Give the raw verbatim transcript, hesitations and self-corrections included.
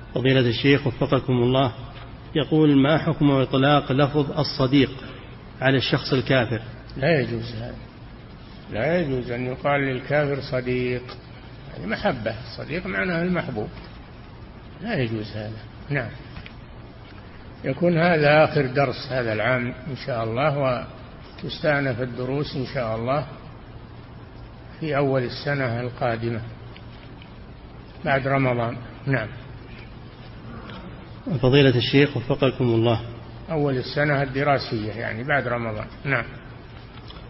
فضيلة الشيخ وفقكم الله، يقول: ما حكم إطلاق لفظ الصديق على الشخص الكافر؟ لا يجوز هذا، لا يجوز أن يقال للكافر صديق، هذه محبة، صديق معناه المحبوب، لا يجوز هذا. نعم. يكون هذا آخر درس هذا العام إن شاء الله، وتستأنف الدروس إن شاء الله في أول السنة القادمة بعد رمضان. نعم. فضيلة الشيخ وفقكم الله، أول السنة الدراسية يعني بعد رمضان. نعم.